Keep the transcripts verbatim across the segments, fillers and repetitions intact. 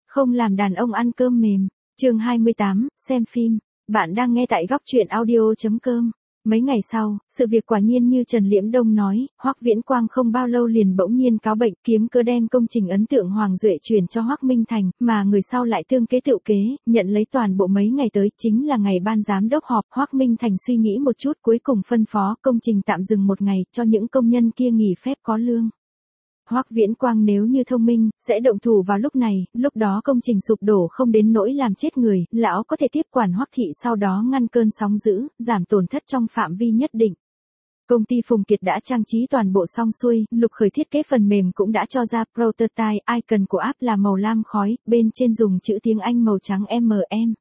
Không làm đàn ông ăn cơm mềm. Chương hai mươi tám, xem phim. Bạn đang nghe tại góc truyện audio.com. Mấy ngày sau, sự việc quả nhiên như Trần Liễm Đông nói, Hoắc Viễn Quang không bao lâu liền bỗng nhiên cáo bệnh, kiếm cớ đem công trình ấn tượng Hoàng Duệ chuyển cho Hoắc Minh Thành, mà người sau lại tương kế tựu kế, nhận lấy toàn bộ mấy ngày tới, chính là ngày ban giám đốc họp. Hoắc Minh Thành suy nghĩ một chút cuối cùng phân phó công trình tạm dừng một ngày, cho những công nhân kia nghỉ phép có lương. Hoắc Viễn Quang nếu như thông minh, sẽ động thủ vào lúc này, lúc đó công trình sụp đổ không đến nỗi làm chết người, lão có thể tiếp quản Hoắc thị sau đó ngăn cơn sóng dữ, giảm tổn thất trong phạm vi nhất định. Công ty Phùng Kiệt đã trang trí toàn bộ xong xuôi, Lục Khởi thiết kế phần mềm cũng đã cho ra prototype, icon của app là màu lam khói, bên trên dùng chữ tiếng Anh màu trắng em em.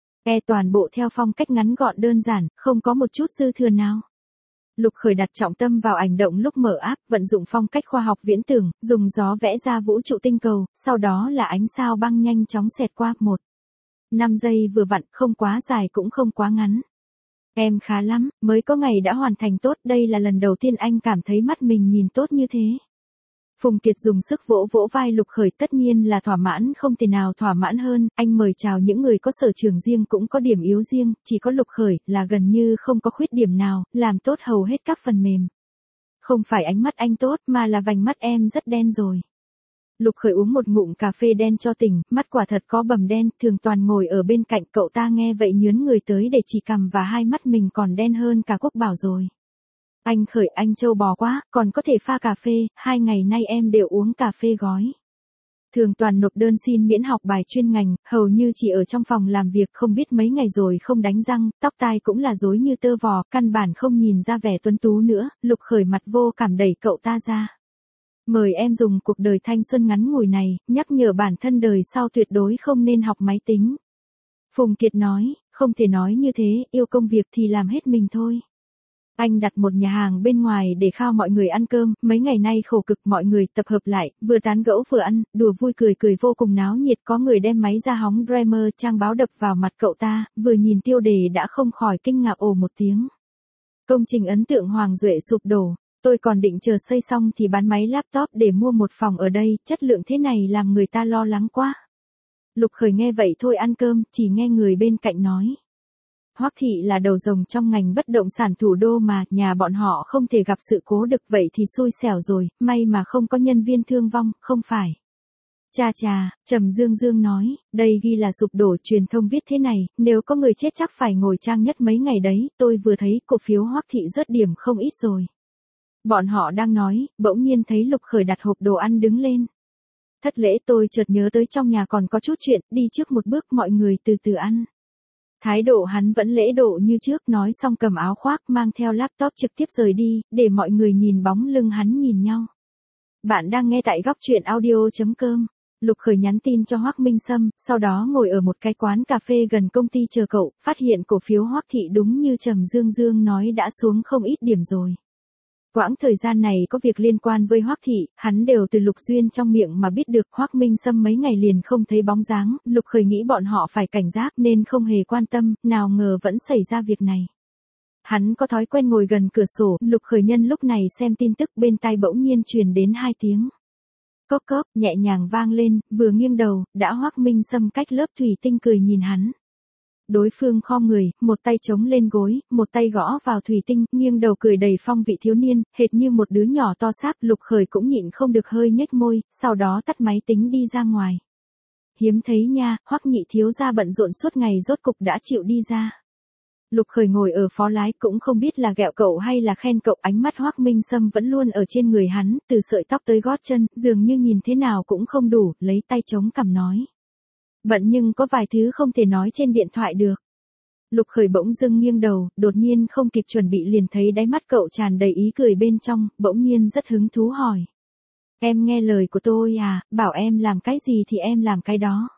E toàn bộ theo phong cách ngắn gọn đơn giản, không có một chút dư thừa nào. Lục Khởi đặt trọng tâm vào ảnh động lúc mở app, vận dụng phong cách khoa học viễn tưởng, dùng gió vẽ ra vũ trụ tinh cầu, sau đó là ánh sao băng nhanh chóng xẹt qua. một năm giây vừa vặn, không quá dài cũng không quá ngắn. Em khá lắm, mới có ngày đã hoàn thành tốt, đây là lần đầu tiên anh cảm thấy mắt mình nhìn tốt như thế. Phùng Kiệt dùng sức vỗ vỗ vai Lục Khởi, tất nhiên là thỏa mãn, không thể nào thỏa mãn hơn, anh mời chào những người có sở trường riêng cũng có điểm yếu riêng, chỉ có Lục Khởi là gần như không có khuyết điểm nào, làm tốt hầu hết các phần mềm. Không phải ánh mắt anh tốt mà là vành mắt em rất đen rồi. Lục Khởi uống một ngụm cà phê đen cho tỉnh, mắt quả thật có bầm đen, Thường Toàn ngồi ở bên cạnh cậu ta nghe vậy nhướn người tới để chỉ cằm và hai mắt mình còn đen hơn cả Quốc Bảo rồi. Anh Khởi, anh trâu bò quá, còn có thể pha cà phê, hai ngày nay em đều uống cà phê gói. Thường Toàn nộp đơn xin miễn học bài chuyên ngành, hầu như chỉ ở trong phòng làm việc, không biết mấy ngày rồi không đánh răng, tóc tai cũng là rối như tơ vò, căn bản không nhìn ra vẻ tuấn tú nữa. Lục Khởi mặt vô cảm đẩy cậu ta ra. Mời em dùng cuộc đời thanh xuân ngắn ngủi này, nhắc nhở bản thân đời sau tuyệt đối không nên học máy tính. Phùng Kiệt nói, không thể nói như thế, yêu công việc thì làm hết mình thôi. Anh đặt một nhà hàng bên ngoài để khao mọi người ăn cơm, mấy ngày nay khổ cực, mọi người tập hợp lại, vừa tán gẫu vừa ăn, đùa vui cười cười vô cùng náo nhiệt, có người đem máy ra hóng Dreamer trang báo đập vào mặt cậu ta, vừa nhìn tiêu đề đã không khỏi kinh ngạc ồ một tiếng. Công trình ấn tượng Hoàng Duệ sụp đổ, tôi còn định chờ xây xong thì bán máy laptop để mua một phòng ở đây, chất lượng thế này làm người ta lo lắng quá. Lục Khởi nghe vậy thôi ăn cơm, chỉ nghe người bên cạnh nói. Hoắc thị là đầu rồng trong ngành bất động sản thủ đô mà, nhà bọn họ không thể gặp sự cố được vậy thì xui xẻo rồi, may mà không có nhân viên thương vong, không phải. Cha cha, Trầm Dương Dương nói, đây ghi là sụp đổ, truyền thông viết thế này, nếu có người chết chắc phải ngồi trang nhất mấy ngày đấy, tôi vừa thấy cổ phiếu Hoắc thị rớt điểm không ít rồi. Bọn họ đang nói, bỗng nhiên thấy Lục Khởi đặt hộp đồ ăn đứng lên. Thất lễ, tôi chợt nhớ tới trong nhà còn có chút chuyện, đi trước một bước, mọi người từ từ ăn. Thái độ hắn vẫn lễ độ như trước, nói xong cầm áo khoác mang theo laptop trực tiếp rời đi, để mọi người nhìn bóng lưng hắn nhìn nhau. Bạn đang nghe tại góc truyện audio.com. Lục Khởi nhắn tin cho Hoắc Minh Sâm, sau đó ngồi ở một cái quán cà phê gần công ty chờ cậu, phát hiện cổ phiếu Hoắc thị đúng như Trầm Dương Dương nói đã xuống không ít điểm rồi. Quãng thời gian này có việc liên quan với Hoắc thị, hắn đều từ Lục Duyên trong miệng mà biết được. Hoắc Minh Sâm mấy ngày liền không thấy bóng dáng, Lục Khởi nghĩ bọn họ phải cảnh giác nên không hề quan tâm, nào ngờ vẫn xảy ra việc này. Hắn có thói quen ngồi gần cửa sổ, Lục Khởi nhân lúc này xem tin tức, bên tai bỗng nhiên truyền đến hai tiếng. Cốc cốc, nhẹ nhàng vang lên, vừa nghiêng đầu, đã Hoắc Minh Sâm cách lớp thủy tinh cười nhìn hắn. Đối phương khom người, một tay chống lên gối, một tay gõ vào thủy tinh, nghiêng đầu cười đầy phong vị thiếu niên, hệt như một đứa nhỏ to xác. Lục Khởi cũng nhịn không được hơi nhếch môi, sau đó tắt máy tính đi ra ngoài. Hiếm thấy nha, Hoắc nhị thiếu gia bận rộn suốt ngày rốt cục đã chịu đi ra. Lục Khởi ngồi ở phó lái cũng không biết là ghẹo cậu hay là khen cậu, ánh mắt Hoắc Minh Sâm vẫn luôn ở trên người hắn, từ sợi tóc tới gót chân, dường như nhìn thế nào cũng không đủ, lấy tay chống cằm nói. Bận nhưng có vài thứ không thể nói trên điện thoại được. Lục Khởi bỗng dưng nghiêng đầu, đột nhiên không kịp chuẩn bị liền thấy đáy mắt cậu tràn đầy ý cười bên trong, bỗng nhiên rất hứng thú hỏi. Em nghe lời của tôi à, bảo em làm cái gì thì em làm cái đó.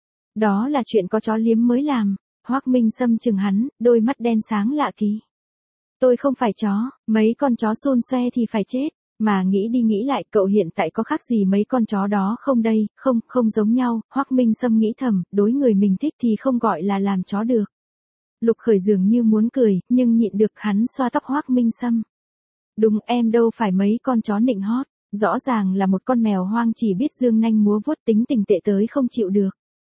Đó là chuyện có chó liếm mới làm. Hoắc Minh Sâm chừng hắn, đôi mắt đen sáng lạ kỳ. Tôi không phải chó, mấy con chó xun xoe thì phải chết. Mà nghĩ đi nghĩ lại, cậu hiện tại có khác gì mấy con chó đó không đây, không, không giống nhau. Hoắc Minh Sâm nghĩ thầm, đối người mình thích thì không gọi là làm chó được. Lục Khởi dường như muốn cười, nhưng nhịn được, hắn xoa tóc Hoắc Minh Sâm. Đúng, em đâu phải mấy con chó nịnh hót, rõ ràng là một con mèo hoang chỉ biết dương nanh múa vuốt, tính tình tệ tới không chịu được.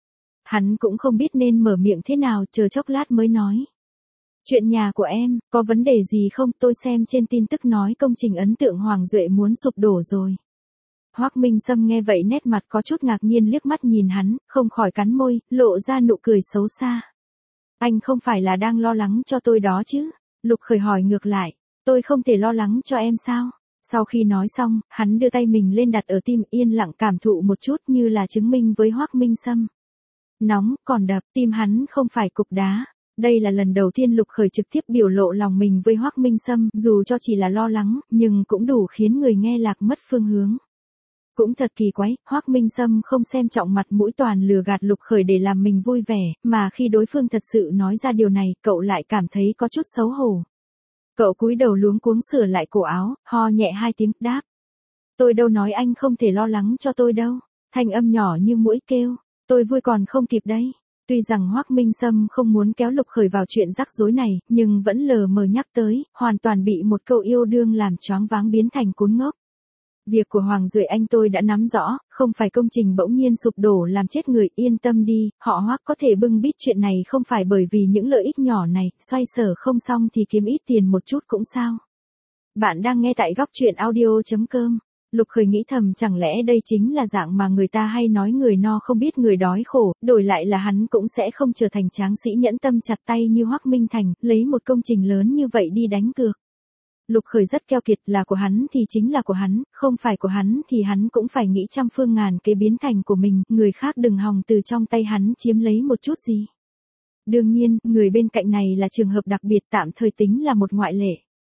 Hắn cũng không biết nên mở miệng thế nào, chờ chốc lát mới nói. Chuyện nhà của em, có vấn đề gì không? Tôi xem trên tin tức nói công trình ấn tượng Hoàng Duệ muốn sụp đổ rồi. Hoắc Minh Sâm nghe vậy nét mặt có chút ngạc nhiên liếc mắt nhìn hắn, không khỏi cắn môi, lộ ra nụ cười xấu xa. Anh không phải là đang lo lắng cho tôi đó chứ? Lục Khởi hỏi ngược lại, tôi không thể lo lắng cho em sao? Sau khi nói xong, hắn đưa tay mình lên đặt ở tim, yên lặng cảm thụ một chút như là chứng minh với Hoắc Minh Sâm. Nóng, còn đập, tim hắn không phải cục đá. Đây là lần đầu tiên Lục Khởi trực tiếp biểu lộ lòng mình với Hoắc Minh Sâm, dù cho chỉ là lo lắng, nhưng cũng đủ khiến người nghe lạc mất phương hướng. Cũng thật kỳ quái, Hoắc Minh Sâm không xem trọng mặt mũi toàn lừa gạt Lục Khởi để làm mình vui vẻ, mà khi đối phương thật sự nói ra điều này, cậu lại cảm thấy có chút xấu hổ. Cậu cúi đầu luống cuống sửa lại cổ áo, ho nhẹ hai tiếng, đáp. Tôi đâu nói anh không thể lo lắng cho tôi đâu. Thanh âm nhỏ như muỗi kêu, tôi vui còn không kịp đấy. Tuy rằng Hoắc Minh Sâm không muốn kéo Lục Khởi vào chuyện rắc rối này, nhưng vẫn lờ mờ nhắc tới, hoàn toàn bị một câu yêu đương làm choáng váng biến thành cún ngốc. Việc của Hoàng Duệ anh tôi đã nắm rõ, không phải công trình bỗng nhiên sụp đổ làm chết người, yên tâm đi, họ Hoắc có thể bưng bít chuyện này không phải bởi vì những lợi ích nhỏ này, xoay sở không xong thì kiếm ít tiền một chút cũng sao. Bạn đang nghe tại góc truyện audio chấm com. Lục Khởi nghĩ thầm chẳng lẽ đây chính là dạng mà người ta hay nói người no không biết người đói khổ, đổi lại là hắn cũng sẽ không trở thành tráng sĩ nhẫn tâm chặt tay như Hoắc Minh Thành, lấy một công trình lớn như vậy đi đánh cược. Lục Khởi rất keo kiệt, là của hắn thì chính là của hắn, không phải của hắn thì hắn cũng phải nghĩ trăm phương ngàn kế biến thành của mình, người khác đừng hòng từ trong tay hắn chiếm lấy một chút gì. Đương nhiên, người bên cạnh này là trường hợp đặc biệt, tạm thời tính là một ngoại lệ.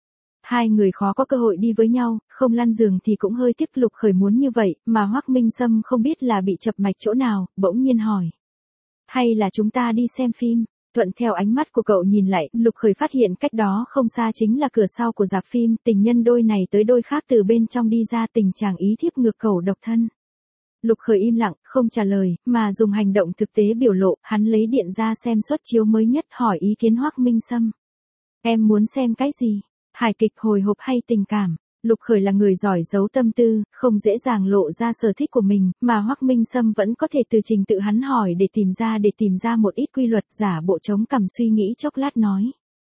Hai người khó có cơ hội đi với nhau, không lăn giường thì cũng hơi tiếc. Lục Khởi muốn như vậy, mà Hoắc Minh Sâm không biết là bị chập mạch chỗ nào, bỗng nhiên hỏi. Hay là chúng ta đi xem phim? Thuận theo ánh mắt của cậu nhìn lại, Lục Khởi phát hiện cách đó không xa chính là cửa sau của rạp phim, tình nhân đôi này tới đôi khác từ bên trong đi ra, tình chàng ý thiếp ngược cầu độc thân. Lục Khởi im lặng, không trả lời, mà dùng hành động thực tế biểu lộ, hắn lấy điện ra xem suất chiếu mới nhất, hỏi ý kiến Hoắc Minh Sâm. Em muốn xem cái gì? Hài kịch, hồi hộp hay tình cảm? Lục Khởi là người giỏi giấu tâm tư, không dễ dàng lộ ra sở thích của mình, mà Hoắc Minh Sâm vẫn có thể từ trình tự hắn hỏi để tìm ra để tìm ra một ít quy luật, giả bộ chống cằm suy nghĩ chốc lát nói.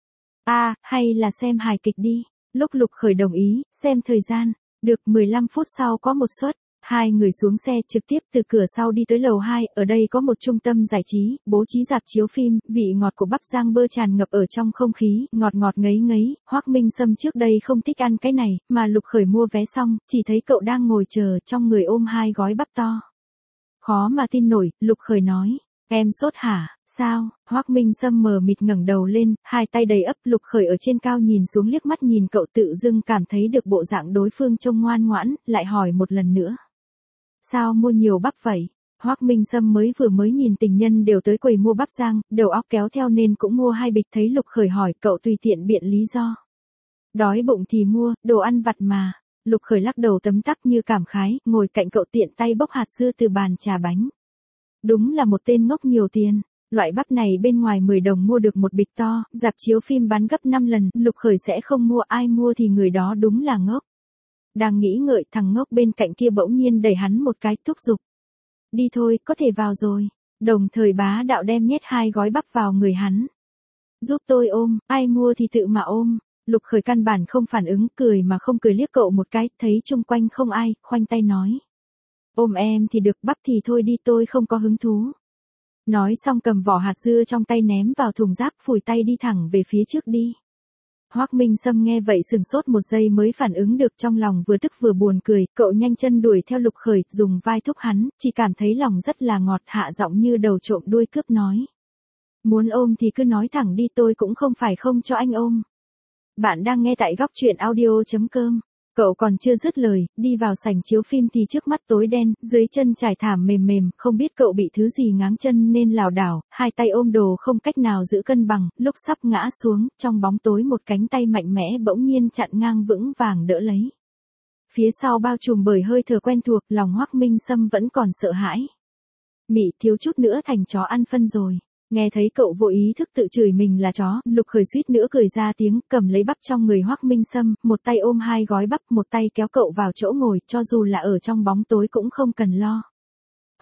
A, à, hay là xem hài kịch đi. Lúc Lục Khởi đồng ý, xem thời gian, được mười lăm phút sau có một suất. Hai người xuống xe trực tiếp từ cửa sau đi tới lầu hai, ở đây có một trung tâm giải trí, bố trí rạp chiếu phim, vị ngọt của bắp rang bơ tràn ngập ở trong không khí, ngọt ngọt ngấy ngấy. Hoắc Minh Sâm trước đây không thích ăn cái này, mà Lục Khởi mua vé xong, chỉ thấy cậu đang ngồi chờ, trong người ôm hai gói bắp to. Khó mà tin nổi, Lục Khởi nói, em sốt hả, sao? Hoắc Minh Sâm mờ mịt ngẩng đầu lên, hai tay đầy ấp. Lục Khởi ở trên cao nhìn xuống liếc mắt nhìn cậu, tự dưng cảm thấy được bộ dạng đối phương trông ngoan ngoãn, lại hỏi một lần nữa. Sao mua nhiều bắp vậy? Hoắc Minh Sâm mới vừa mới nhìn tình nhân đều tới quầy mua bắp rang, đầu óc kéo theo nên cũng mua hai bịch. Thấy Lục Khởi hỏi, cậu tùy tiện biện lý do. Đói bụng thì mua, đồ ăn vặt mà. Lục Khởi lắc đầu tấm tắc như cảm khái, ngồi cạnh cậu tiện tay bốc hạt dưa từ bàn trà bánh. Đúng là một tên ngốc nhiều tiền. Loại bắp này bên ngoài mười đồng mua được một bịch to, rạp chiếu phim bán gấp năm lần, Lục Khởi sẽ không mua, ai mua thì người đó đúng là ngốc. Đang nghĩ ngợi, thằng ngốc bên cạnh kia bỗng nhiên đẩy hắn một cái, thúc giục. Đi thôi, có thể vào rồi. Đồng thời bá đạo đem nhét hai gói bắp vào người hắn. Giúp tôi ôm, ai mua thì tự mà ôm. Lục Khởi căn bản không phản ứng, cười mà không cười liếc cậu một cái, thấy chung quanh không ai, khoanh tay nói. Ôm em thì được, bắp thì thôi đi, tôi không có hứng thú. Nói xong cầm vỏ hạt dưa trong tay ném vào thùng rác, phủi tay đi thẳng về phía trước đi. Hoắc Minh Sâm nghe vậy sừng sốt một giây mới phản ứng được, trong lòng vừa tức vừa buồn cười, cậu nhanh chân đuổi theo Lục Khởi, dùng vai thúc hắn, chỉ cảm thấy lòng rất là ngọt, hạ giọng như đầu trộm đuôi cướp nói. Muốn ôm thì cứ nói thẳng đi, tôi cũng không phải không cho anh ôm. Bạn đang nghe tại góc truyện audio chấm com. Cậu còn chưa dứt lời, đi vào sảnh chiếu phim thì trước mắt tối đen, dưới chân trải thảm mềm mềm, không biết cậu bị thứ gì ngáng chân nên lảo đảo, hai tay ôm đồ không cách nào giữ cân bằng, lúc sắp ngã xuống, trong bóng tối một cánh tay mạnh mẽ bỗng nhiên chặn ngang vững vàng đỡ lấy. Phía sau bao trùm bởi hơi thở quen thuộc, lòng Hoắc Minh Sâm vẫn còn sợ hãi. Mị, thiếu chút nữa thành chó ăn phân rồi. Nghe thấy cậu vô ý thức tự chửi mình là chó, Lục Khởi suýt nữa cười ra tiếng, cầm lấy bắp trong người Hoắc Minh Sâm, một tay ôm hai gói bắp, một tay kéo cậu vào chỗ ngồi, cho dù là ở trong bóng tối cũng không cần lo.